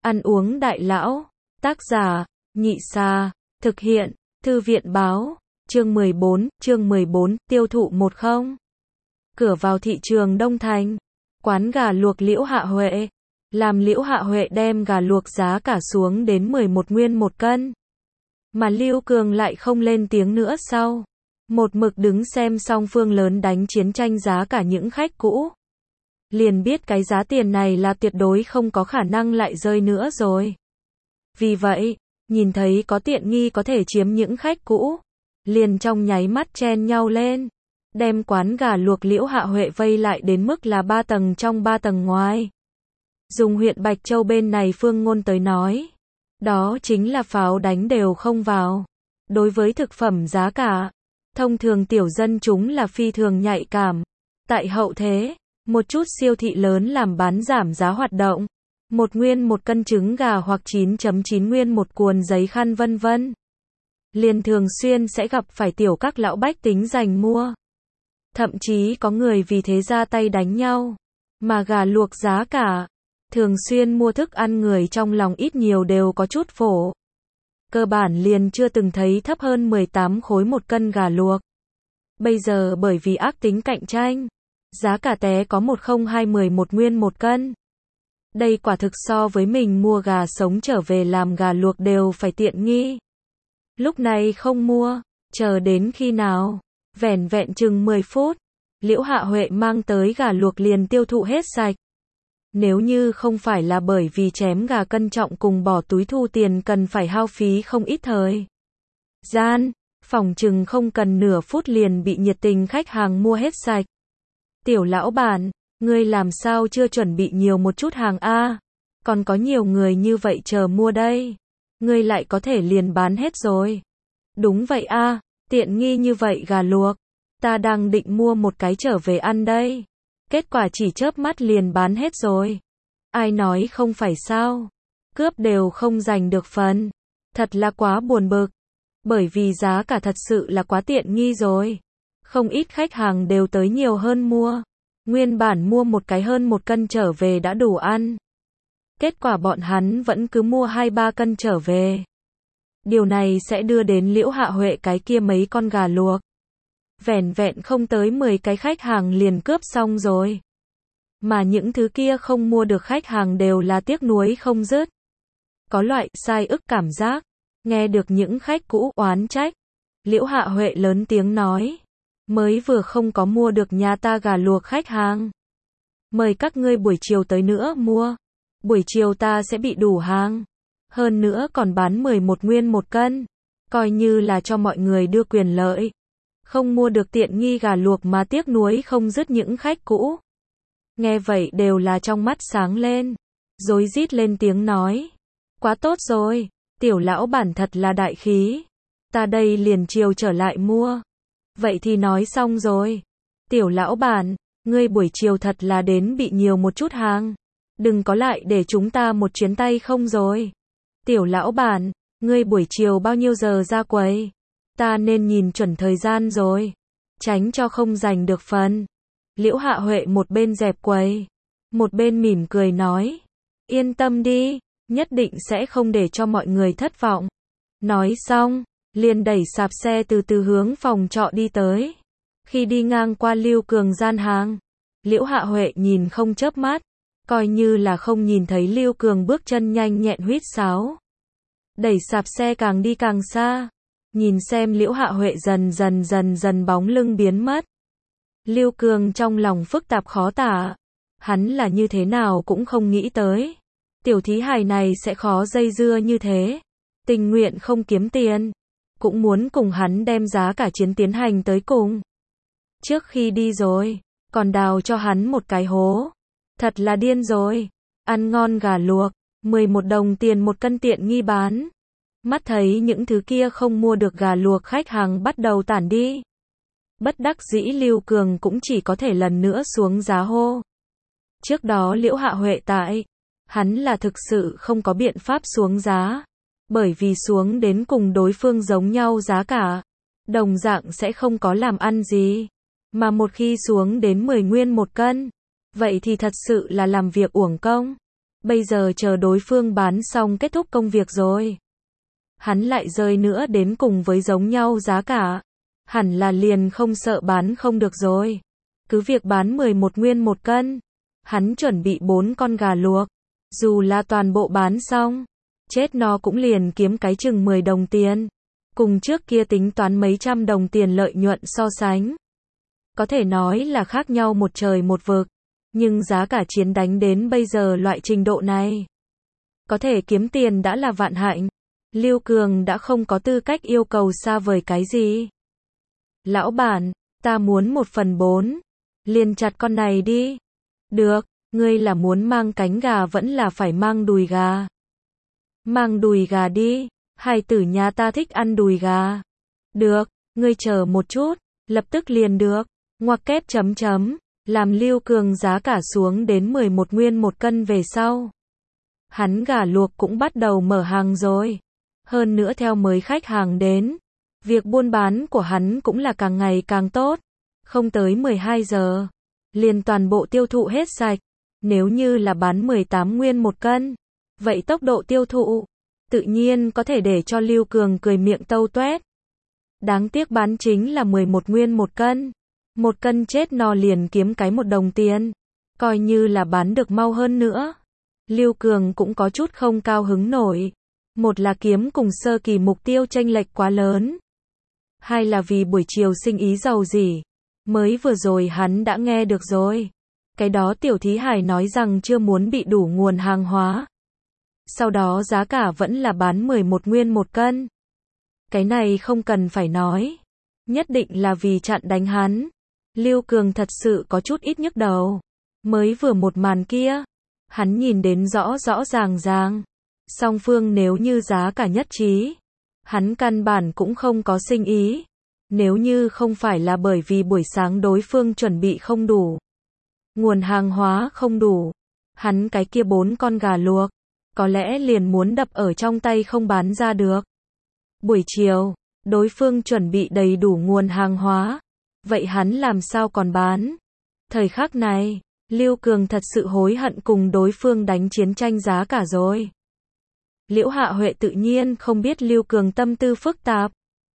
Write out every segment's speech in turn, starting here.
Ăn uống đại lão. Tác giả, Nhị Sa. Thực hiện, Thư viện Báo. Chương 14, tiêu thụ 10. Cửa vào thị trường Đông Thành. Quán gà luộc Liễu Hạ Huệ. Làm Liễu Hạ Huệ đem gà luộc giá cả xuống đến 11 nguyên một cân. Mà Lưu Cường lại không lên tiếng nữa sau. Một mực đứng xem song phương lớn đánh chiến tranh giá cả những khách cũ. Liền biết cái giá tiền này là tuyệt đối không có khả năng lại rơi nữa rồi. Vì vậy, nhìn thấy có tiện nghi có thể chiếm những khách cũ, liền trong nháy mắt chen nhau lên, đem quán gà luộc Liễu Hạ Huệ vây lại đến mức là 3 tầng trong 3 tầng ngoài. Dùng huyện Bạch Châu bên này phương ngôn tới nói, đó chính là pháo đánh đều không vào. Đối với thực phẩm giá cả, thông thường tiểu dân chúng là phi thường nhạy cảm. Tại hậu thế, một chút siêu thị lớn làm bán giảm giá hoạt động. 1 nguyên một cân trứng gà hoặc 9.9 nguyên một cuộn giấy khăn vân vân. Liền thường xuyên sẽ gặp phải tiểu các lão bách tính giành mua. Thậm chí có người vì thế ra tay đánh nhau. Mà gà luộc giá cả, thường xuyên mua thức ăn người trong lòng ít nhiều đều có chút phổ. Cơ bản liền chưa từng thấy thấp hơn 18 khối một cân gà luộc. Bây giờ bởi vì ác tính cạnh tranh, giá cả té có 10211 nguyên một cân. Đây quả thực so với mình mua gà sống trở về làm gà luộc đều phải tiện nghi. Lúc này không mua, chờ đến khi nào? Vẻn vẹn chừng 10 phút, Liễu Hạ Huệ mang tới gà luộc liền tiêu thụ hết sạch. Nếu như không phải là bởi vì chém gà cân trọng cùng bỏ túi thu tiền cần phải hao phí không ít thời gian, phỏng chừng không cần nửa phút liền bị nhiệt tình khách hàng mua hết sạch. Tiểu lão bản, ngươi làm sao chưa chuẩn bị nhiều một chút hàng a? Còn có nhiều người như vậy chờ mua đây. Ngươi lại có thể liền bán hết rồi. Đúng vậy a, tiện nghi như vậy gà luộc. Ta đang định mua một cái trở về ăn đây. Kết quả chỉ chớp mắt liền bán hết rồi. Ai nói không phải sao? Cướp đều không giành được phần. Thật là quá buồn bực. Bởi vì giá cả thật sự là quá tiện nghi rồi. Không ít khách hàng đều tới nhiều hơn mua. Nguyên bản mua một cái hơn 1 cân trở về đã đủ ăn. Kết quả bọn hắn vẫn cứ mua 2-3 cân trở về. Điều này sẽ đưa đến Liễu Hạ Huệ cái kia mấy con gà luộc. Vẻn vẹn không tới 10 cái khách hàng liền cướp xong rồi. Mà những thứ kia không mua được khách hàng đều là tiếc nuối không dứt. Có loại sai ức cảm giác. Nghe được những khách cũ oán trách. Liễu Hạ Huệ lớn tiếng nói. Mới vừa không có mua được nhà ta gà luộc khách hàng. Mời các ngươi buổi chiều tới nữa mua. Buổi chiều ta sẽ bị đủ hàng. Hơn nữa còn bán 11 nguyên một cân. Coi như là cho mọi người đưa quyền lợi. Không mua được tiện nghi gà luộc mà tiếc nuối không dứt những khách cũ. Nghe vậy đều là trong mắt sáng lên. Rối rít lên tiếng nói. Quá tốt rồi. Tiểu lão bản thật là đại khí. Ta đây liền chiều trở lại mua. Vậy thì nói xong rồi. Tiểu lão bản, ngươi buổi chiều thật là đến bị nhiều một chút hàng. Đừng có lại để chúng ta một chuyến tay không rồi. Tiểu lão bản, ngươi buổi chiều bao nhiêu giờ ra quầy? Ta nên nhìn chuẩn thời gian rồi. Tránh cho không giành được phần. Liễu Hạ Huệ một bên dẹp quầy. Một bên mỉm cười nói. Yên tâm đi, nhất định sẽ không để cho mọi người thất vọng. Nói xong, liền đẩy sạp xe từ từ hướng phòng trọ đi tới. Khi đi ngang qua Lưu Cường gian hàng, Liễu Hạ Huệ nhìn không chớp mắt, coi như là không nhìn thấy Lưu Cường bước chân nhanh nhẹn huýt sáo. Đẩy sạp xe càng đi càng xa, nhìn xem Liễu Hạ Huệ dần dần bóng lưng biến mất. Lưu Cường trong lòng phức tạp khó tả, hắn là như thế nào cũng không nghĩ tới. Tiểu thí hài này sẽ khó dây dưa như thế, tình nguyện không kiếm tiền. Cũng muốn cùng hắn đem giá cả chiến tiến hành tới cùng. Trước khi đi rồi, còn đào cho hắn một cái hố. Thật là điên rồi. Ăn ngon gà luộc, 11 đồng tiền một cân tiện nghi bán. Mắt thấy những thứ kia không mua được gà luộc khách hàng bắt đầu tản đi. Bất đắc dĩ Lưu Cường cũng chỉ có thể lần nữa xuống giá hô. Trước đó Liễu Hạ Huệ tại, hắn là thực sự không có biện pháp xuống giá. Bởi vì xuống đến cùng đối phương giống nhau giá cả, đồng dạng sẽ không có làm ăn gì. Mà một khi xuống đến 10 nguyên một cân, vậy thì thật sự là làm việc uổng công. Bây giờ chờ đối phương bán xong kết thúc công việc rồi. Hắn lại rơi nữa đến cùng với giống nhau giá cả. Hẳn là liền không sợ bán không được rồi. Cứ việc bán 11 nguyên một cân. Hắn chuẩn bị 4 con gà luộc. Dù là toàn bộ bán xong, chết nó cũng liền kiếm cái chừng 10 đồng tiền. Cùng trước kia tính toán mấy trăm đồng tiền lợi nhuận so sánh. Có thể nói là khác nhau một trời một vực. Nhưng giá cả chiến đánh đến bây giờ loại trình độ này. Có thể kiếm tiền đã là vạn hạnh. Lưu Cường đã không có tư cách yêu cầu xa vời cái gì. Lão bản, ta muốn 1/4. Liền chặt con này đi. Được, ngươi là muốn mang cánh gà vẫn là phải mang đùi gà. Mang đùi gà đi, hài tử nhà ta thích ăn đùi gà. Được, ngươi chờ một chút, lập tức liền được. Ngoặc kép chấm chấm, làm Lưu Cường giá cả xuống đến 11 nguyên một cân về sau. Hắn gà luộc cũng bắt đầu mở hàng rồi. Hơn nữa theo mới khách hàng đến, việc buôn bán của hắn cũng là càng ngày càng tốt. Không tới 12 giờ, liền toàn bộ tiêu thụ hết sạch. Nếu như là bán 18 nguyên một cân, vậy tốc độ tiêu thụ tự nhiên có thể để cho Lưu Cường cười miệng tâu toét. Đáng tiếc bán chính là 11 nguyên một cân. Một cân chết no liền kiếm cái 1 đồng tiền. Coi như là bán được mau hơn nữa. Lưu Cường cũng có chút không cao hứng nổi. Một là kiếm cùng sơ kỳ mục tiêu chênh lệch quá lớn. Hai là vì buổi chiều sinh ý giàu dỉ. Mới vừa rồi hắn đã nghe được rồi. Cái đó Tiểu Thí Hải nói rằng chưa muốn bị đủ nguồn hàng hóa. Sau đó giá cả vẫn là bán 11 nguyên một cân. Cái này không cần phải nói. Nhất định là vì chặn đánh hắn. Lưu Cường thật sự có chút ít nhức đầu. Mới vừa một màn kia, hắn nhìn đến rõ rõ ràng ràng. Song phương nếu như giá cả nhất trí, hắn căn bản cũng không có sinh ý. Nếu như không phải là bởi vì buổi sáng đối phương chuẩn bị không đủ, nguồn hàng hóa không đủ, hắn cái kia 4 con gà luộc, có lẽ liền muốn đập ở trong tay không bán ra được. Buổi chiều, đối phương chuẩn bị đầy đủ nguồn hàng hóa, vậy hắn làm sao còn bán? Thời khắc này, Lưu Cường thật sự hối hận cùng đối phương đánh chiến tranh giá cả rồi. Liễu Hạ Huệ tự nhiên không biết Lưu Cường tâm tư phức tạp.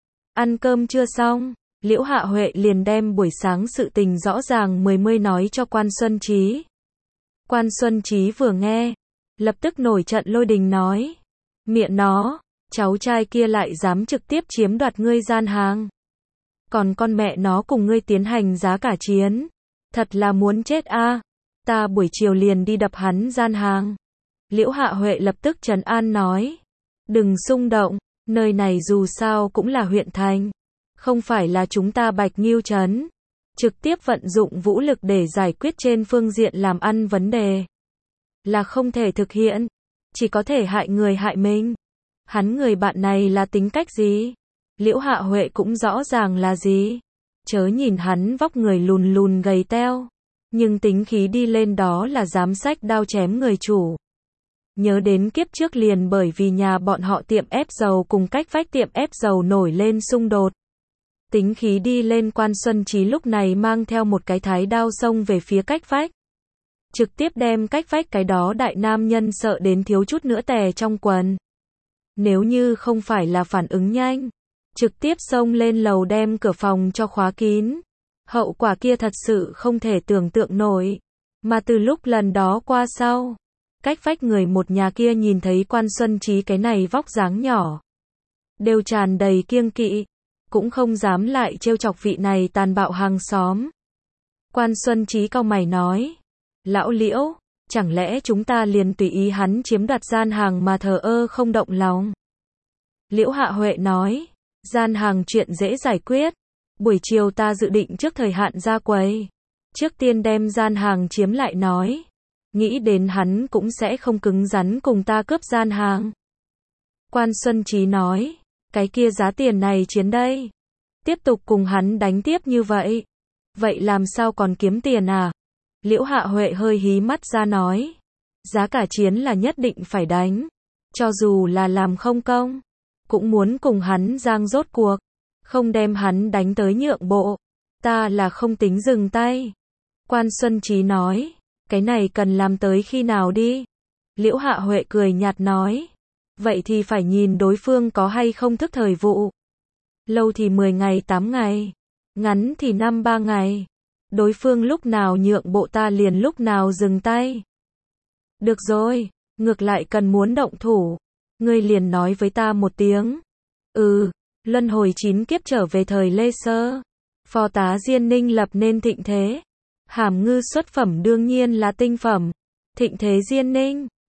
Ăn cơm chưa xong, Liễu Hạ Huệ liền đem buổi sáng sự tình rõ ràng mười nói cho Quan Xuân Trí. Quan Xuân Trí vừa nghe, lập tức nổi trận lôi đình nói. Miệng nó, cháu trai kia lại dám trực tiếp chiếm đoạt ngươi gian hàng. Còn con mẹ nó cùng ngươi tiến hành giá cả chiến. Thật là muốn chết a. Ta buổi chiều liền đi đập hắn gian hàng. Liễu Hạ Huệ lập tức trấn an nói. Đừng xung động, nơi này dù sao cũng là huyện thành. Không phải là chúng ta Bạch Nghiêu trấn. Trực tiếp vận dụng vũ lực để giải quyết trên phương diện làm ăn vấn đề. Là không thể thực hiện. Chỉ có thể hại người hại mình. Hắn người bạn này là tính cách gì? Liễu Hạ Huệ cũng rõ ràng là gì? Chớ nhìn hắn vóc người lùn lùn gầy teo. Nhưng tính khí đi lên đó là dám xách đao chém người chủ. Nhớ đến kiếp trước liền bởi vì nhà bọn họ tiệm ép dầu cùng cách vách tiệm ép dầu nổi lên xung đột. Tính khí đi lên Quan Xuân Trí lúc này mang theo một cái thái đao xông về phía cách vách. Trực tiếp đem cách vách cái đó đại nam nhân sợ đến thiếu chút nữa tè trong quần. Nếu như không phải là phản ứng nhanh, trực tiếp xông lên lầu đem cửa phòng cho khóa kín. Hậu quả kia thật sự không thể tưởng tượng nổi. Mà từ lúc lần đó qua sau, cách vách người một nhà kia nhìn thấy Quan Xuân Trí cái này vóc dáng nhỏ, đều tràn đầy kiêng kỵ, cũng không dám lại trêu chọc vị này tàn bạo hàng xóm. Quan Xuân Trí cau mày nói, lão Liễu, chẳng lẽ chúng ta liền tùy ý hắn chiếm đoạt gian hàng mà thờ ơ không động lòng? Liễu Hạ Huệ nói, gian hàng chuyện dễ giải quyết, buổi chiều ta dự định trước thời hạn ra quầy, trước tiên đem gian hàng chiếm lại nói, nghĩ đến hắn cũng sẽ không cứng rắn cùng ta cướp gian hàng. Quan Xuân Trí nói, cái kia giá tiền này chiến đây, tiếp tục cùng hắn đánh tiếp như vậy, vậy làm sao còn kiếm tiền à? Liễu Hạ Huệ hơi hí mắt ra nói, giá cả chiến là nhất định phải đánh, cho dù là làm không công, cũng muốn cùng hắn giang rốt cuộc, không đem hắn đánh tới nhượng bộ, ta là không tính dừng tay. Quan Xuân Trí nói, cái này cần làm tới khi nào đi? Liễu Hạ Huệ cười nhạt nói. Vậy thì phải nhìn đối phương có hay không thức thời vụ. Lâu thì 10 ngày 8 ngày, ngắn thì 5-3 ngày. Đối phương lúc nào nhượng bộ ta liền lúc nào dừng tay. Được rồi, ngược lại cần muốn động thủ, ngươi liền nói với ta một tiếng. Luân hồi 9 kiếp trở về thời Lê Sơ. Phó tá Diên Ninh lập nên thịnh thế. Hàm Ngư xuất phẩm đương nhiên là tinh phẩm. Thịnh thế Diên Ninh.